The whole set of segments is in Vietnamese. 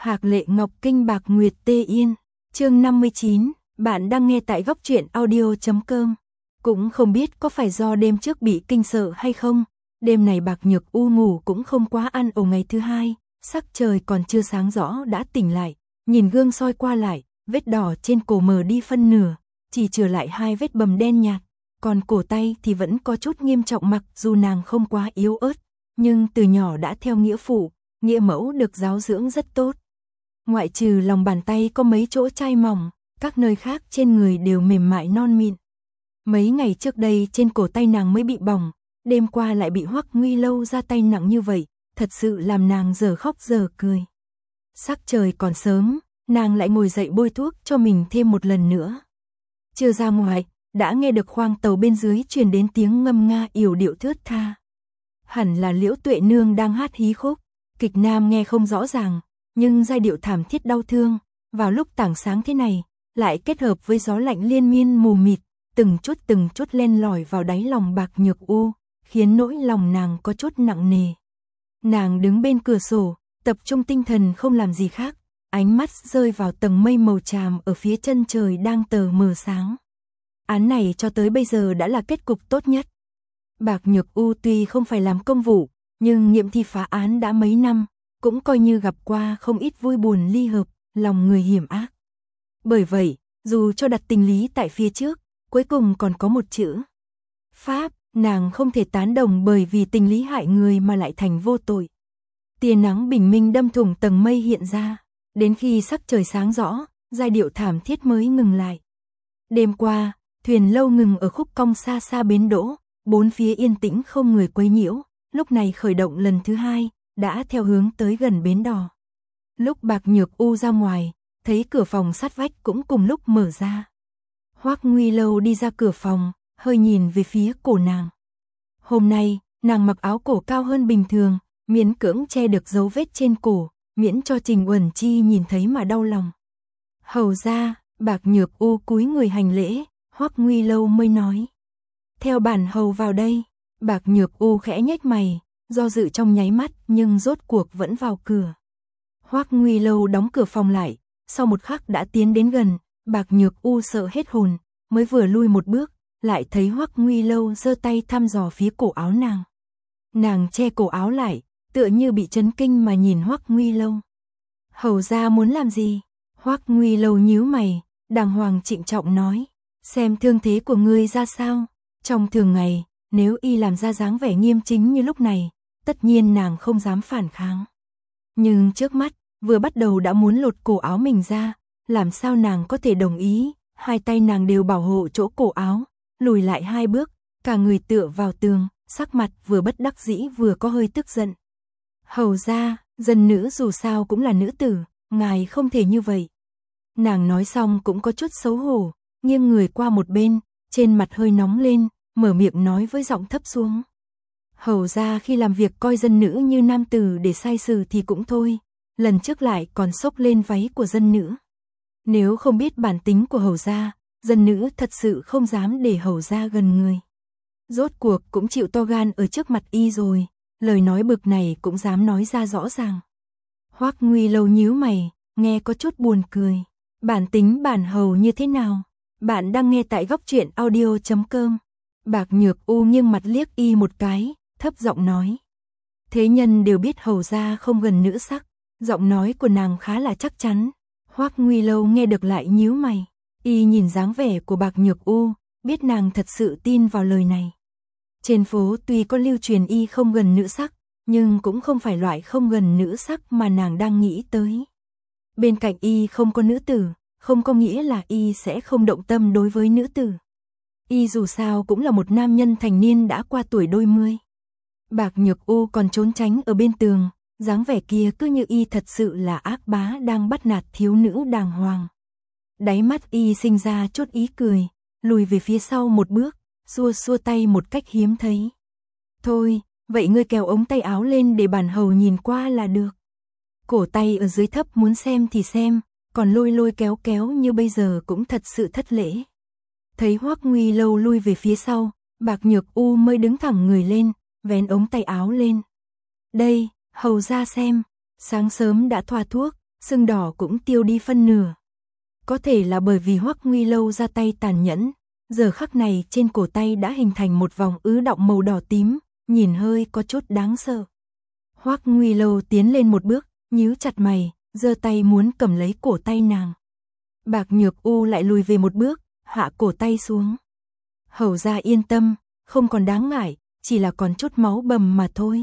Hạc Lệ Ngọc Kinh Bạc Nguyệt Tê Yên, chương 59, bạn đang nghe tại góc truyện audio.com. Cũng không biết có phải do đêm trước bị kinh sợ hay không, đêm này Bạc Nhược U ngủ cũng không quá ăn ổ ngày thứ hai, sắc trời còn chưa sáng rõ đã tỉnh lại, nhìn gương soi qua lại, vết đỏ trên cổ mờ đi phân nửa, chỉ trừ lại 2 vết bầm đen nhạt, còn cổ tay thì vẫn có chút nghiêm trọng mặc dù nàng không quá yếu ớt, nhưng từ nhỏ đã theo nghĩa phụ, nghĩa mẫu được giáo dưỡng rất tốt. Ngoại trừ lòng bàn tay có mấy chỗ chai mỏng, các nơi khác trên người đều mềm mại non mịn. Mấy ngày trước đây trên cổ tay nàng mới bị bỏng, đêm qua lại bị Hoắc Nguy Lâu ra tay nặng như vậy, thật sự làm nàng giờ khóc giờ cười. Sắc trời còn sớm, nàng lại ngồi dậy bôi thuốc cho mình thêm một lần nữa. Chưa ra ngoài, đã nghe được khoang tàu bên dưới truyền đến tiếng ngâm nga yểu điệu thướt tha. Hẳn là Liễu Tuệ Nương đang hát hí khúc, kịch nam nghe không rõ ràng, nhưng giai điệu thảm thiết đau thương, vào lúc tảng sáng thế này, lại kết hợp với gió lạnh liên miên mù mịt, từng chút len lỏi vào đáy lòng Bạc Nhược U, khiến nỗi lòng nàng có chút nặng nề. Nàng đứng bên cửa sổ, tập trung tinh thần không làm gì khác, ánh mắt rơi vào tầng mây màu tràm ở phía chân trời đang tờ mờ sáng. Án này cho tới bây giờ đã là kết cục tốt nhất. Bạc Nhược U tuy không phải làm công vụ, nhưng nghiệm thi phá án đã mấy năm, cũng coi như gặp qua không ít vui buồn ly hợp, lòng người hiểm ác. Bởi vậy, dù cho đặt tình lý tại phía trước, cuối cùng còn có một chữ pháp, nàng không thể tán đồng bởi vì tình lý hại người mà lại thành vô tội. Tia nắng bình minh đâm thủng tầng mây hiện ra, đến khi sắc trời sáng rõ, giai điệu thảm thiết mới ngừng lại. Đêm qua, thuyền lâu ngừng ở khúc cong xa xa bến đỗ, bốn phía yên tĩnh không người quấy nhiễu, lúc này khởi động lần thứ hai, đã theo hướng tới gần bến đò. Lúc Bạc Nhược U ra ngoài, thấy cửa phòng sát vách cũng cùng lúc mở ra. Hoắc Nguy Lâu đi ra cửa phòng, hơi nhìn về phía cổ nàng. Hôm nay, nàng mặc áo cổ cao hơn bình thường, miễn cưỡng che được dấu vết trên cổ, miễn cho Trình Uẩn Chi nhìn thấy mà đau lòng. Hầu ra, Bạc Nhược U cúi người hành lễ, Hoắc Nguy Lâu mới nói. Theo bản hầu vào đây. Bạc Nhược U khẽ nhếch mày, do dự trong nháy mắt nhưng rốt cuộc vẫn vào cửa. Hoắc Nguy Lâu đóng cửa phòng lại, sau một khắc đã tiến đến gần, Bạc Nhược U sợ hết hồn, mới vừa lui một bước, lại thấy Hoắc Nguy Lâu giơ tay thăm dò phía cổ áo nàng. Nàng che cổ áo lại, tựa như bị chấn kinh mà nhìn Hoắc Nguy Lâu. Hầu ra muốn làm gì? Hoắc Nguy Lâu nhíu mày, đàng hoàng trịnh trọng nói, xem thương thế của ngươi ra sao. Trong thường ngày, nếu y làm ra dáng vẻ nghiêm chính như lúc này, tất nhiên nàng không dám phản kháng. Nhưng trước mắt, vừa bắt đầu đã muốn lột cổ áo mình ra, làm sao nàng có thể đồng ý, hai tay nàng đều bảo hộ chỗ cổ áo, lùi lại 2 bước, cả người tựa vào tường, sắc mặt vừa bất đắc dĩ vừa có hơi tức giận. Hầu ra, dân nữ dù sao cũng là nữ tử, ngài không thể như vậy. Nàng nói xong cũng có chút xấu hổ, nghiêng người qua một bên, trên mặt hơi nóng lên, mở miệng nói với giọng thấp xuống. Hầu ra khi làm việc coi dân nữ như nam tử để sai xử thì cũng thôi, lần trước lại còn xốc lên váy của dân nữ. Nếu không biết bản tính của hầu gia, dân nữ thật sự không dám để hầu gia gần người. Rốt cuộc cũng chịu to gan ở trước mặt y rồi, lời nói bực này cũng dám nói ra rõ ràng. Hoắc Nguy Lâu nhíu mày, nghe có chút buồn cười. Bản tính bản hầu như thế nào? Bạn đang nghe tại góc truyện audio.com. Bạc Nhược U nghiêng mặt liếc y một cái, thấp giọng nói. Thế nhân đều biết hầu gia không gần nữ sắc, giọng nói của nàng khá là chắc chắn. Hoắc Nguy Lâu nghe được lại nhíu mày, y nhìn dáng vẻ của Bạc Nhược U, biết nàng thật sự tin vào lời này. Trên phố tuy có lưu truyền y không gần nữ sắc, nhưng cũng không phải loại không gần nữ sắc mà nàng đang nghĩ tới. Bên cạnh y không có nữ tử, không có nghĩa là y sẽ không động tâm đối với nữ tử. Y dù sao cũng là một nam nhân thành niên đã qua tuổi đôi mươi. Bạc Nhược U còn trốn tránh ở bên tường, dáng vẻ kia cứ như y thật sự là ác bá đang bắt nạt thiếu nữ đàng hoàng. Đáy mắt y sinh ra chút ý cười, lùi về phía sau một bước, xua xua tay một cách hiếm thấy. Thôi, vậy ngươi kéo ống tay áo lên để bản hầu nhìn qua là được. Cổ tay ở dưới thấp muốn xem thì xem, còn lôi lôi kéo kéo như bây giờ cũng thật sự thất lễ. Thấy Hoắc Nguy Lâu lui về phía sau, Bạc Nhược U mới đứng thẳng người lên, vén ống tay áo lên. Đây, hầu ra xem, sáng sớm đã thoa thuốc, sưng đỏ cũng tiêu đi phân nửa. Có thể là bởi vì Hoắc Nguy Lâu ra tay tàn nhẫn, giờ khắc này trên cổ tay đã hình thành một vòng ứ đọng màu đỏ tím, nhìn hơi có chút đáng sợ. Hoắc Nguy Lâu tiến lên một bước, nhíu chặt mày, giơ tay muốn cầm lấy cổ tay nàng. Bạc Nhược U lại lùi về một bước, hạ cổ tay xuống. Hầu gia yên tâm, không còn đáng ngại, chỉ là còn chút máu bầm mà thôi.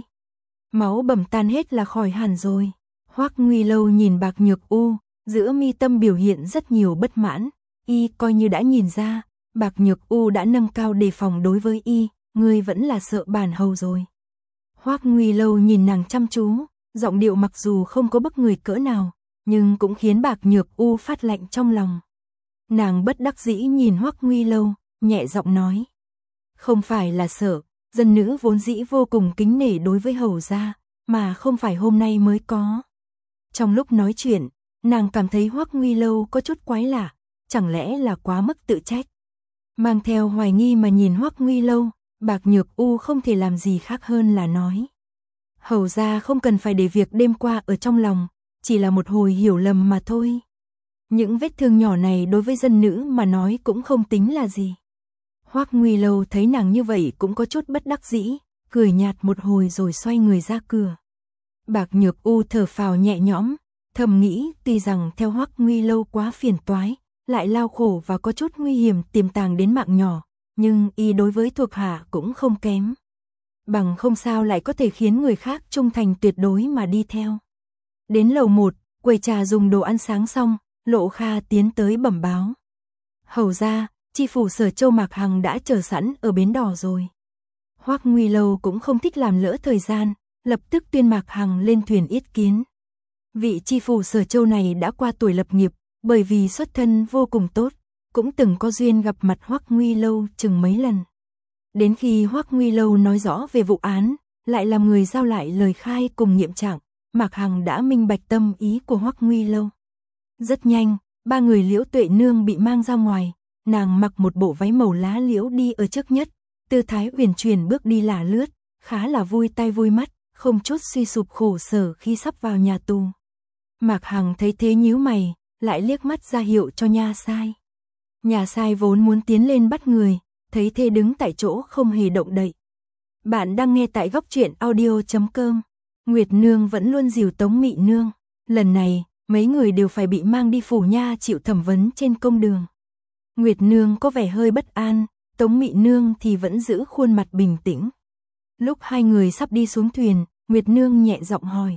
Máu bầm tan hết là khỏi hẳn rồi. Hoắc Nguy Lâu nhìn Bạc Nhược U, giữa mi tâm biểu hiện rất nhiều bất mãn, y coi như đã nhìn ra, Bạc Nhược U đã nâng cao đề phòng đối với y, ngươi vẫn là sợ bản hầu rồi. Hoắc Nguy Lâu nhìn nàng chăm chú, giọng điệu mặc dù không có bức người cỡ nào, nhưng cũng khiến Bạc Nhược U phát lạnh trong lòng. Nàng bất đắc dĩ nhìn Hoắc Nguy Lâu, nhẹ giọng nói. Không phải là sợ, dân nữ vốn dĩ vô cùng kính nể đối với hầu gia, mà không phải hôm nay mới có. Trong lúc nói chuyện, nàng cảm thấy Hoắc Nguy Lâu có chút quái lạ, chẳng lẽ là quá mức tự trách. Mang theo hoài nghi mà nhìn Hoắc Nguy Lâu, Bạc Nhược U không thể làm gì khác hơn là nói. Hầu gia không cần phải để việc đêm qua ở trong lòng, chỉ là một hồi hiểu lầm mà thôi. Những vết thương nhỏ này đối với dân nữ mà nói cũng không tính là gì. Hoắc Nguy Lâu thấy nàng như vậy cũng có chút bất đắc dĩ, cười nhạt một hồi rồi xoay người ra cửa. Bạc Nhược U thở phào nhẹ nhõm, thầm nghĩ tuy rằng theo Hoắc Nguy Lâu quá phiền toái, lại lao khổ và có chút nguy hiểm tiềm tàng đến mạng nhỏ, nhưng y đối với thuộc hạ cũng không kém. Bằng không sao lại có thể khiến người khác trung thành tuyệt đối mà đi theo. Đến lầu 1, quầy trà dùng đồ ăn sáng xong, Lộ Kha tiến tới bẩm báo. Hầu gia, chi phủ Sở Châu Mạc Hằng đã chờ sẵn ở bến đò rồi. Hoắc Nguy Lâu cũng không thích làm lỡ thời gian, lập tức tuyên Mạc Hằng lên thuyền yết kiến. Vị chi phủ Sở Châu này đã qua tuổi lập nghiệp, bởi vì xuất thân vô cùng tốt, cũng từng có duyên gặp mặt Hoắc Nguy Lâu chừng mấy lần. Đến khi Hoắc Nguy Lâu nói rõ về vụ án, lại làm người giao lại lời khai cùng nghiệm trạng, Mạc Hằng đã minh bạch tâm ý của Hoắc Nguy Lâu. Rất nhanh, ba người Liễu Tuệ Nương bị mang ra ngoài, nàng mặc một bộ váy màu lá liễu đi ở trước nhất, tư thái uyển chuyển bước đi lả lướt, khá là vui tai vui mắt, không chút suy sụp khổ sở khi sắp vào nhà tù. Mạc Hằng thấy thế nhíu mày, lại liếc mắt ra hiệu cho nha sai. Nhà sai vốn muốn tiến lên bắt người, thấy thê đứng tại chỗ không hề động đậy. Bạn đang nghe tại góc truyện audio.com. Nguyệt Nương vẫn luôn dìu Tống Mị Nương. Lần này, mấy người đều phải bị mang đi phủ nha chịu thẩm vấn trên công đường. Nguyệt Nương có vẻ hơi bất an, Tống Mị Nương thì vẫn giữ khuôn mặt bình tĩnh. Lúc hai người sắp đi xuống thuyền, Nguyệt Nương nhẹ giọng hỏi.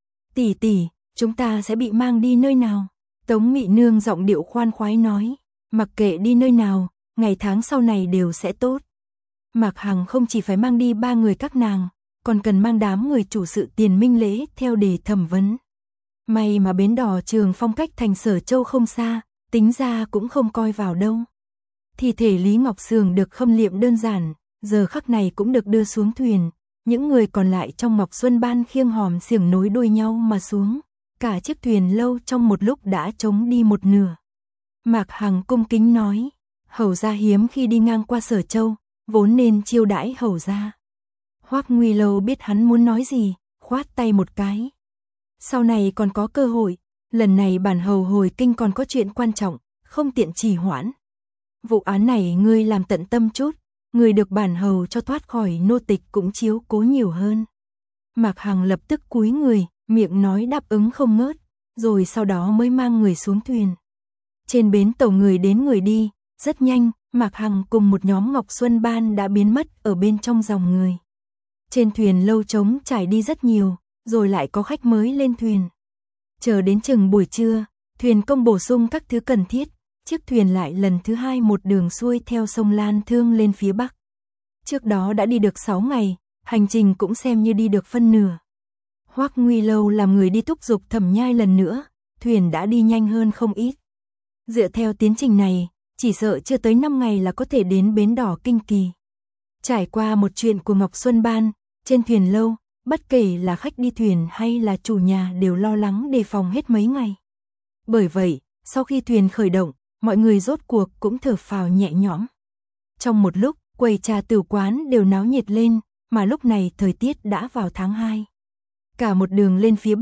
Tỷ tỷ, chúng ta sẽ bị mang đi nơi nào? Tống Mị Nương giọng điệu khoan khoái nói. Mặc kệ đi nơi nào, ngày tháng sau này đều sẽ tốt. Mạc Hằng không chỉ phải mang đi ba người các nàng, còn cần mang đám người chủ sự Tiền Minh Lễ theo để thẩm vấn. May mà bến đò Trường Phong cách thành Sở Châu không xa, tính ra cũng không coi vào đâu. Thi thể Lý Ngọc Sường được khâm liệm đơn giản, giờ khắc này cũng được đưa xuống thuyền. Những người còn lại trong Ngọc Xuân Ban khiêng hòm xiềng nối đuôi nhau mà xuống. Cả chiếc thuyền lâu trong một lúc đã trống đi một nửa. Mạc Hằng cung kính nói, hầu gia hiếm khi đi ngang qua Sở Châu, vốn nên chiêu đãi hầu gia. Hoắc Nguy Lâu biết hắn muốn nói gì, khoát tay một cái. Sau này còn có cơ hội, lần này bản hầu hồi kinh còn có chuyện quan trọng, không tiện trì hoãn. Vụ án này ngươi làm tận tâm chút, ngươi được bản hầu cho thoát khỏi nô tịch cũng chiếu cố nhiều hơn. Mạc Hằng lập tức cúi người, miệng nói đáp ứng không ngớt, rồi sau đó mới mang người xuống thuyền. Trên bến tàu người đến người đi, rất nhanh, Mạc Hằng cùng một nhóm Ngọc Xuân Ban đã biến mất ở bên trong dòng người. Trên thuyền lâu trống trải đi rất nhiều, rồi lại có khách mới lên thuyền. Chờ đến chừng buổi trưa, thuyền công bổ sung các thứ cần thiết, chiếc thuyền lại lần thứ hai một đường xuôi theo sông Lan Thương lên phía Bắc. Trước đó đã đi được 6 ngày, hành trình cũng xem như đi được phân nửa. Hoắc Nguy Lâu làm người đi thúc giục Thẩm Nhai lần nữa, thuyền đã đi nhanh hơn không ít. Dựa theo tiến trình này, chỉ sợ chưa tới 5 ngày là có thể đến bến đỏ Kinh Kỳ. Trải qua một chuyện của Ngọc Xuân Ban, trên thuyền lâu, bất kể là khách đi thuyền hay là chủ nhà đều lo lắng đề phòng hết mấy ngày. Bởi vậy, sau khi thuyền khởi động, mọi người rốt cuộc cũng thở phào nhẹ nhõm. Trong một lúc, quầy trà tử quán đều náo nhiệt lên, mà lúc này thời tiết đã vào tháng 2. Cả một đường lên phía Bắc,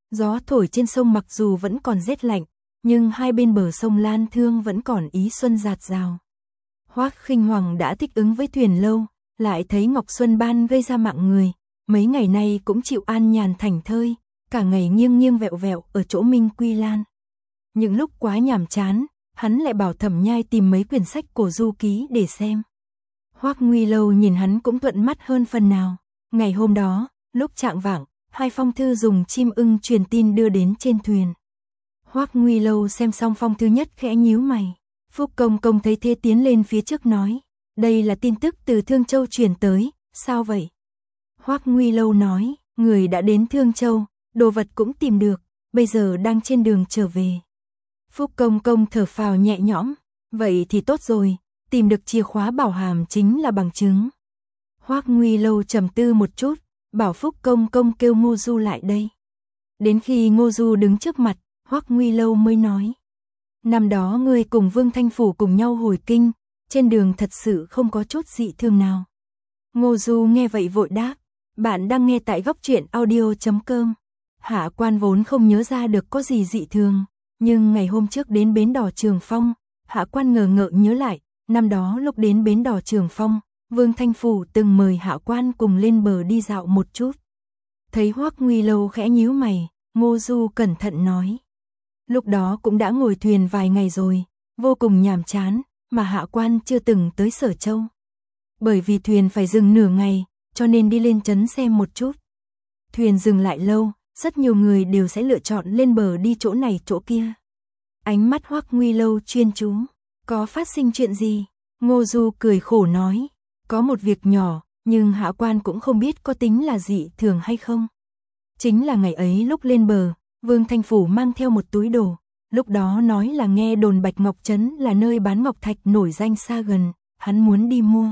Gió thổi trên sông mặc dù vẫn còn rét lạnh, nhưng hai bên bờ sông Lan Thương vẫn còn ý xuân rạt rào. Hoắc Khinh Hoàng đã thích ứng với thuyền lâu, lại thấy Ngọc Xuân Ban gây ra mạng người, mấy ngày nay cũng chịu an nhàn thảnh thơi, cả ngày nghiêng nghiêng vẹo vẹo ở chỗ Minh Quy Lan. Những lúc quá nhàm chán, hắn lại bảo Thẩm Nhai tìm mấy quyển sách của Du Ký để xem. Hoắc Nguy Lâu nhìn hắn cũng thuận mắt hơn phần nào. Ngày hôm đó, lúc chạng vạng, hai phong thư dùng chim ưng truyền tin đưa đến trên thuyền. Hoắc Nguy Lâu xem xong phong thư nhất khẽ nhíu mày. Phúc Công Công thấy thế tiến lên phía trước nói, đây là tin tức từ Thương Châu truyền tới, sao vậy? Hoắc Nguy Lâu nói, người đã đến Thương Châu, đồ vật cũng tìm được, bây giờ đang trên đường trở về. Phúc Công Công thở phào nhẹ nhõm, vậy thì tốt rồi, tìm được chìa khóa bảo hàm chính là bằng chứng. Hoắc Nguy Lâu trầm tư một chút, bảo Phúc Công Công kêu Ngô Du lại đây. Đến khi Ngô Du đứng trước mặt, Hoắc Nguy Lâu mới nói, năm đó ngươi cùng Vương Thanh Phủ cùng nhau hồi kinh, trên đường thật sự không có chút dị thường nào. Ngô Du nghe vậy vội đáp, bạn đang nghe tại Góc Truyện Audio.com. Hạ Quan vốn không nhớ ra được có gì dị thường, nhưng ngày hôm trước đến bến đò Trường Phong, Hạ Quan ngờ ngợ nhớ lại, năm đó lúc đến bến đò Trường Phong, Vương Thanh Phủ từng mời Hạ Quan cùng lên bờ đi dạo một chút. Thấy Hoắc Nguy Lâu khẽ nhíu mày, Ngô Du cẩn thận nói, lúc đó cũng đã ngồi thuyền vài ngày rồi, vô cùng nhàm chán, mà Hạ Quan chưa từng tới Sở Châu. Bởi vì thuyền phải dừng nửa ngày, cho nên đi lên trấn xem một chút. Thuyền dừng lại lâu, rất nhiều người đều sẽ lựa chọn lên bờ đi chỗ này chỗ kia. Ánh mắt Hoắc Nguy Lâu chuyên chú, có phát sinh chuyện gì? Ngô Du cười khổ nói, có một việc nhỏ, nhưng Hạ Quan cũng không biết có tính là dị thường hay không. Chính là ngày ấy lúc lên bờ, Vương Thanh Phủ mang theo một túi đồ, lúc đó nói là nghe đồn Bạch Ngọc Trấn là nơi bán ngọc thạch nổi danh xa gần, hắn muốn đi mua.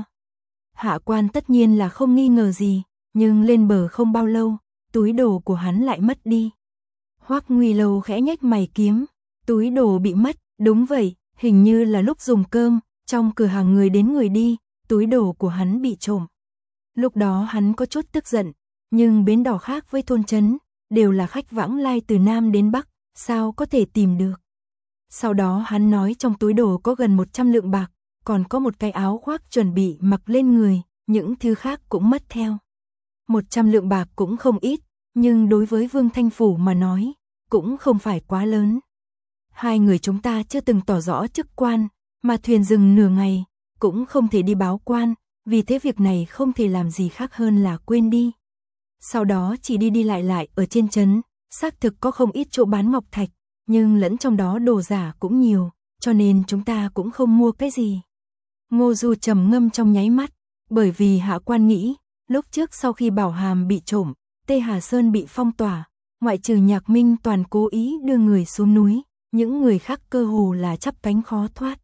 Hạ Quan tất nhiên là không nghi ngờ gì, nhưng lên bờ không bao lâu, túi đồ của hắn lại mất đi. Hoắc Nguy Lâu khẽ nhếch mày kiếm, túi đồ bị mất, đúng vậy, hình như là lúc dùng cơm, trong cửa hàng người đến người đi, túi đồ của hắn bị trộm. Lúc đó hắn có chút tức giận, nhưng bến đò khác với thôn trấn, đều là khách vãng lai từ Nam đến Bắc, sao có thể tìm được. Sau đó hắn nói trong túi đồ có gần 100 lượng bạc, còn có một cái áo khoác chuẩn bị mặc lên người, những thứ khác cũng mất theo. 100 lượng bạc cũng không ít, nhưng đối với Vương Thanh Phủ mà nói, cũng không phải quá lớn. Hai người chúng ta chưa từng tỏ rõ chức quan, mà thuyền dừng nửa ngày, cũng không thể đi báo quan, vì thế việc này không thể làm gì khác hơn là quên đi. Sau đó chỉ đi đi lại ở trên trấn, xác thực có không ít chỗ bán ngọc thạch, nhưng lẫn trong đó đồ giả cũng nhiều, cho nên chúng ta cũng không mua cái gì. Ngô Du trầm ngâm trong nháy mắt, bởi vì Hạ Quan nghĩ, lúc trước sau khi bảo hàm bị trộm, Tê Hà Sơn bị phong tỏa, ngoại trừ Nhạc Minh toàn cố ý đưa người xuống núi, những người khác cơ hồ là chắp cánh khó thoát.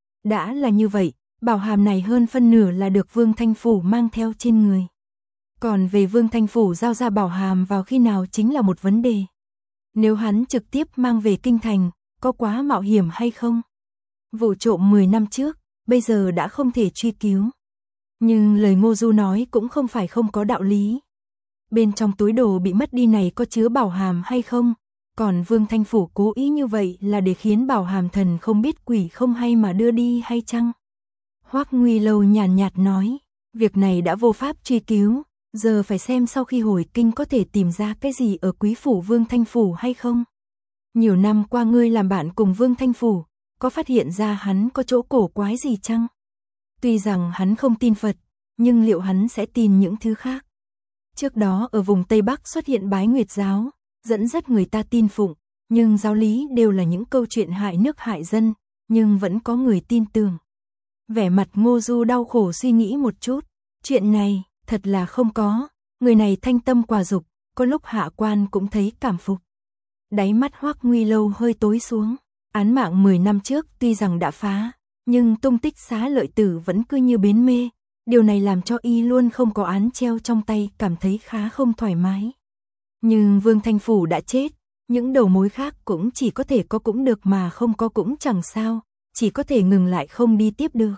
Đã là như vậy, bảo hàm này hơn phân nửa là được Vương Thanh Phủ mang theo trên người. Còn về Vương Thanh Phủ giao ra bảo hàm vào khi nào chính là một vấn đề. Nếu hắn trực tiếp mang về kinh thành, có quá mạo hiểm hay không? Vụ trộm 10 năm trước, bây giờ đã không thể truy cứu. Nhưng lời Ngô Du nói cũng không phải không có đạo lý. Bên trong túi đồ bị mất đi này có chứa bảo hàm hay không? Còn Vương Thanh Phủ cố ý như vậy là để khiến bảo hàm thần không biết quỷ không hay mà đưa đi hay chăng? Hoắc Nguy Lâu nhàn nhạt nói, việc này đã vô pháp truy cứu, giờ phải xem sau khi hồi kinh có thể tìm ra cái gì ở quý phủ Vương Thanh Phủ hay không. Nhiều năm qua ngươi làm bạn cùng Vương Thanh Phủ, có phát hiện ra hắn có chỗ cổ quái gì chăng? Tuy rằng hắn không tin Phật, nhưng liệu hắn sẽ tin những thứ khác? Trước đó ở vùng Tây Bắc xuất hiện Bái Nguyệt giáo, dẫn dắt người ta tin phụng, nhưng giáo lý đều là những câu chuyện hại nước hại dân, nhưng vẫn có người tin tưởng. Vẻ mặt Ngô Du đau khổ suy nghĩ một chút, chuyện này thật là không có, người này thanh tâm quả dục, có lúc Hạ Quan cũng thấy cảm phục. Đáy mắt Hoắc Nguy Lâu hơi tối xuống, án mạng 10 năm trước tuy rằng đã phá, nhưng tung tích Xá Lợi Tử vẫn cứ như bến mê, điều này làm cho y luôn không có án treo trong tay, cảm thấy khá không thoải mái. Nhưng Vương Thanh Phủ đã chết, những đầu mối khác cũng chỉ có thể có cũng được mà không có cũng chẳng sao, chỉ có thể ngừng lại không đi tiếp được.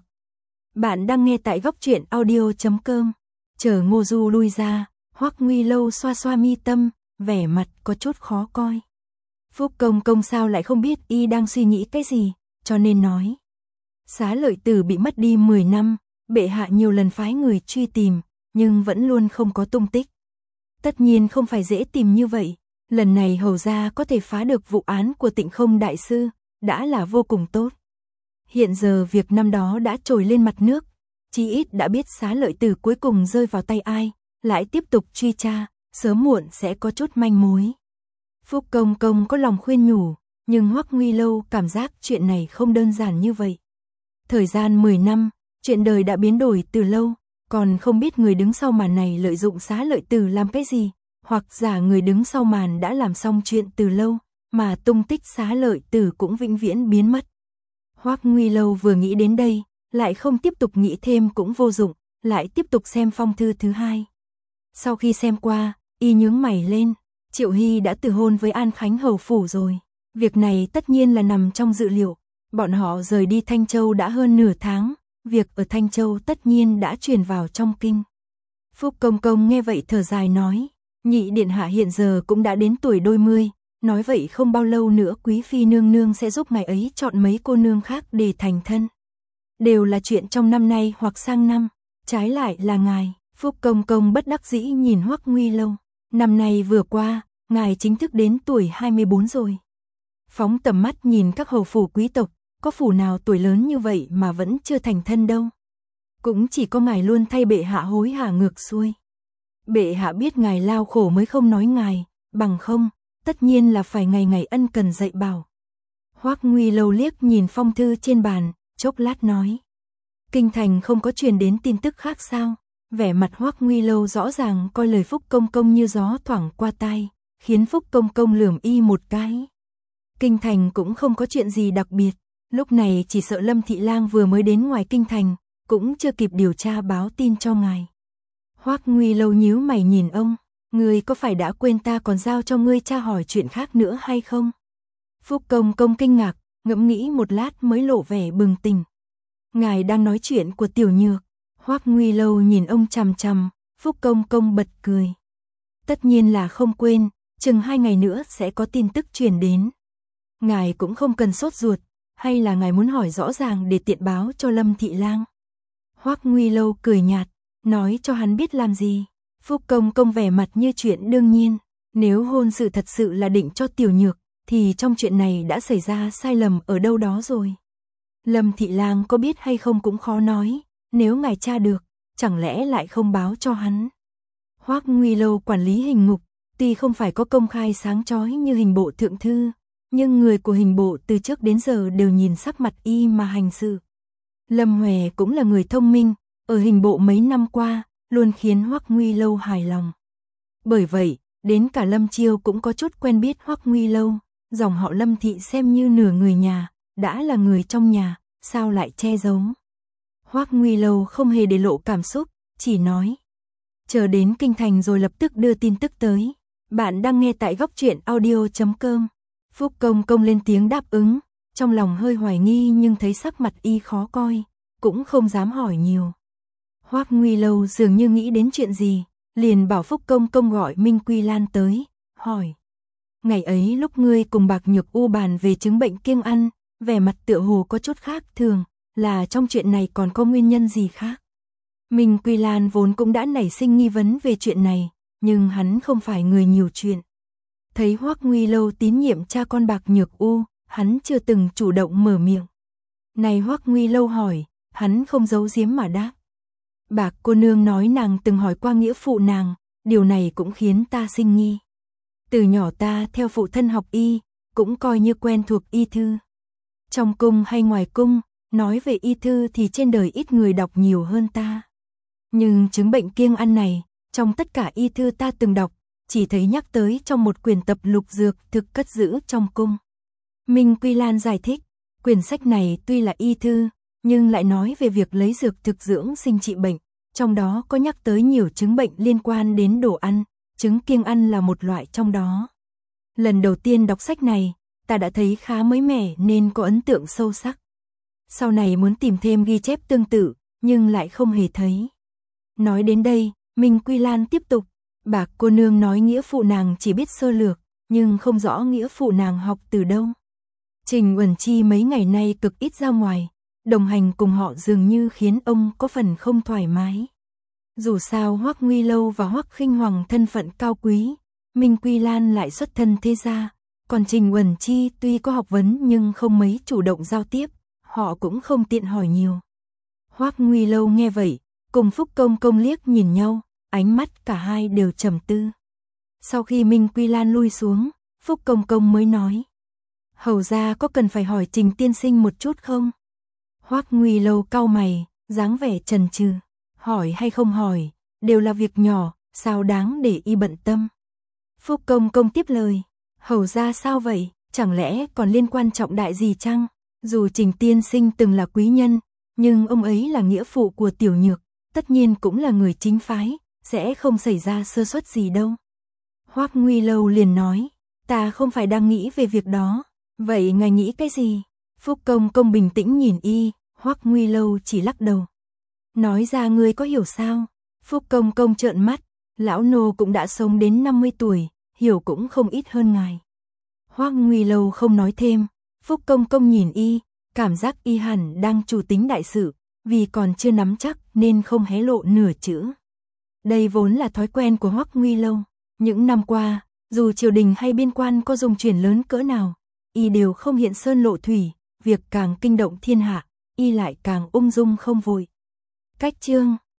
Bạn đang nghe tại Góc Truyện Audio.com. Chờ Ngô Du lui ra, Hoắc Nguy Lâu xoa xoa mi tâm, vẻ mặt có chút khó coi. Phúc công công sao lại không biết y đang suy nghĩ cái gì, cho nên nói. Xá Lợi Tử bị mất đi 10 năm, bệ hạ nhiều lần phái người truy tìm, nhưng vẫn luôn không có tung tích. Tất nhiên không phải dễ tìm như vậy, lần này hầu ra có thể phá được vụ án của Tịnh Không đại sư, đã là vô cùng tốt. Hiện giờ việc năm đó đã trồi lên mặt nước, chí ít đã biết Xá Lợi Tử cuối cùng rơi vào tay ai, lại tiếp tục truy tra, sớm muộn sẽ có chút manh mối. Phúc công công có lòng khuyên nhủ, nhưng Hoắc Nguy Lâu cảm giác chuyện này không đơn giản như vậy. Thời gian 10 năm, chuyện đời đã biến đổi từ lâu, còn không biết người đứng sau màn này lợi dụng Xá Lợi Tử làm cái gì, hoặc giả người đứng sau màn đã làm xong chuyện từ lâu, mà tung tích Xá Lợi Tử cũng vĩnh viễn biến mất. Hoắc Nguy Lâu vừa nghĩ đến đây, lại không tiếp tục nghĩ thêm cũng vô dụng, lại tiếp tục xem phong thư thứ hai. Sau khi xem qua, y nhướng mày lên, Triệu Hy đã từ hôn với An Khánh hầu phủ rồi. Việc này tất nhiên là nằm trong dự liệu, bọn họ rời đi Thanh Châu đã hơn nửa tháng, việc ở Thanh Châu tất nhiên đã truyền vào trong kinh. Phúc công công nghe vậy thở dài nói, nhị điện hạ hiện giờ cũng đã đến tuổi đôi mươi, nói vậy không bao lâu nữa quý phi nương nương sẽ giúp ngài ấy chọn mấy cô nương khác để thành thân. Đều là chuyện trong năm nay hoặc sang năm, trái lại là ngài. Phúc công công bất đắc dĩ nhìn Hoắc Nguy Lâu, năm nay vừa qua, ngài chính thức đến tuổi 24 rồi. Phóng tầm mắt nhìn các hầu phủ quý tộc, có phủ nào tuổi lớn như vậy mà vẫn chưa thành thân đâu. Cũng chỉ có ngài luôn thay bệ hạ hối hả ngược xuôi. Bệ hạ biết ngài lao khổ mới không nói ngài, bằng không, tất nhiên là phải ngày ngày ân cần dạy bảo. Hoắc Nguy Lâu liếc nhìn phong thư trên bàn, chốc lát nói. Kinh thành không có truyền đến tin tức khác sao? Vẻ mặt Hoắc Nguy Lâu rõ ràng coi lời Phúc công công như gió thoảng qua tai, khiến Phúc công công lườm y một cái. Kinh thành cũng không có chuyện gì đặc biệt, lúc này chỉ sợ Lâm Thị Lang vừa mới đến ngoài kinh thành, cũng chưa kịp điều tra báo tin cho ngài. Hoắc Nguy Lâu nhíu mày nhìn ông, ngươi có phải đã quên ta còn giao cho ngươi tra hỏi chuyện khác nữa hay không? Phúc công công kinh ngạc, ngẫm nghĩ một lát mới lộ vẻ bừng tỉnh. Ngài đang nói chuyện của Tiểu Nhược. Hoắc Nguy Lâu nhìn ông chằm chằm, Phúc công công bật cười. Tất nhiên là không quên, chừng 2 ngày nữa sẽ có tin tức truyền đến. Ngài cũng không cần sốt ruột, hay là ngài muốn hỏi rõ ràng để tiện báo cho Lâm Thị Lang? Hoắc Nguy Lâu cười nhạt, nói cho hắn biết làm gì. Phúc công công vẻ mặt như chuyện đương nhiên, nếu hôn sự thật sự là định cho Tiểu Nhược, thì trong chuyện này đã xảy ra sai lầm ở đâu đó rồi. Lâm Thị Lang có biết hay không cũng khó nói, nếu ngài tra được, chẳng lẽ lại không báo cho hắn. Hoắc Nguy Lâu quản lý hình ngục, tuy không phải có công khai sáng chói như hình bộ thượng thư, nhưng người của hình bộ từ trước đến giờ đều nhìn sắc mặt y mà hành sự. Lâm Huệ cũng là người thông minh, ở hình bộ mấy năm qua, luôn khiến Hoắc Nguy Lâu hài lòng. Bởi vậy, đến cả Lâm Chiêu cũng có chút quen biết Hoắc Nguy Lâu, dòng họ Lâm Thị xem như nửa người nhà, đã là người trong nhà, sao lại che giấu. Hoắc Nguy Lâu không hề để lộ cảm xúc, chỉ nói. Chờ đến kinh thành rồi lập tức đưa tin tức tới. Bạn đang nghe tại góc truyện audio.com. Phúc công công lên tiếng đáp ứng, trong lòng hơi hoài nghi nhưng thấy sắc mặt y khó coi, cũng không dám hỏi nhiều. Hoắc Nguy Lâu dường như nghĩ đến chuyện gì, liền bảo Phúc công công gọi Minh Quy Lan tới, hỏi. Ngày ấy lúc ngươi cùng Bạc Nhược U bàn về chứng bệnh kiêng ăn, vẻ mặt tựa hồ có chút khác thường, là trong chuyện này còn có nguyên nhân gì khác? Minh Quy Lan vốn cũng đã nảy sinh nghi vấn về chuyện này, nhưng hắn không phải người nhiều chuyện. Thấy Hoắc Nguy Lâu tín nhiệm cha con Bạc Nhược U, hắn chưa từng chủ động mở miệng. Này Hoắc Nguy Lâu hỏi, hắn không giấu giếm mà đáp. Bạc cô nương nói nàng từng hỏi qua nghĩa phụ nàng, điều này cũng khiến ta sinh nghi. Từ nhỏ ta theo phụ thân học y, cũng coi như quen thuộc y thư. Trong cung hay ngoài cung, nói về y thư thì trên đời ít người đọc nhiều hơn ta. Nhưng chứng bệnh kiêng ăn này, trong tất cả y thư ta từng đọc, chỉ thấy nhắc tới trong một quyển tập lục dược thực cất giữ trong cung. Minh Quy Lan giải thích, quyển sách này tuy là y thư, nhưng lại nói về việc lấy dược thực dưỡng sinh trị bệnh, trong đó có nhắc tới nhiều chứng bệnh liên quan đến đồ ăn, chứng kiêng ăn là một loại trong đó. Lần đầu tiên đọc sách này, ta đã thấy khá mới mẻ nên có ấn tượng sâu sắc. Sau này muốn tìm thêm ghi chép tương tự, nhưng lại không hề thấy. Nói đến đây, Minh Quy Lan tiếp tục, Bạc cô nương nói nghĩa phụ nàng chỉ biết sơ lược, nhưng không rõ nghĩa phụ nàng học từ đâu. Trình Uẩn Chi mấy ngày nay cực ít ra ngoài, đồng hành cùng họ dường như khiến ông có phần không thoải mái. Dù sao Hoắc Nguy Lâu và Hoắc Khinh Hoàng thân phận cao quý, Minh Quy Lan lại xuất thân thế gia, còn Trình Uẩn Chi tuy có học vấn nhưng không mấy chủ động giao tiếp, họ cũng không tiện hỏi nhiều. Hoắc Nguy Lâu nghe vậy, cùng Phúc Công Công liếc nhìn nhau, ánh mắt cả hai đều trầm tư. Sau khi Minh Quy Lan lui xuống, Phúc Công Công mới nói: hầu gia có cần phải hỏi Trình tiên sinh một chút không? Hoắc Nguy Lâu cau mày, dáng vẻ chần chừ. Hỏi hay không hỏi, đều là việc nhỏ, sao đáng để y bận tâm. Phúc Công Công tiếp lời: hầu gia sao vậy, chẳng lẽ còn liên quan trọng đại gì chăng? Dù Trình tiên sinh từng là quý nhân, nhưng ông ấy là nghĩa phụ của Tiểu Nhược, tất nhiên cũng là người chính phái, sẽ không xảy ra sơ suất gì đâu. Hoắc Nguy Lâu liền nói: ta không phải đang nghĩ về việc đó. Vậy ngài nghĩ cái gì? Phúc Công Công bình tĩnh nhìn y, Hoắc Nguy Lâu chỉ lắc đầu. Nói ra ngươi có hiểu sao? Phúc Công Công trợn mắt, lão nô cũng đã sống đến 50 tuổi, hiểu cũng không ít hơn ngài. Hoắc Nguy Lâu không nói thêm, Phúc Công Công nhìn y, cảm giác y hẳn đang chủ tính đại sự, vì còn chưa nắm chắc nên không hé lộ nửa chữ. Đây vốn là thói quen của Hoắc Nguy Lâu, những năm qua, dù triều đình hay biên quan có dung chuyển lớn cỡ nào, y đều không hiện sơn lộ thủy, việc càng kinh động thiên hạ, y lại càng ung dung không vội. Cách chương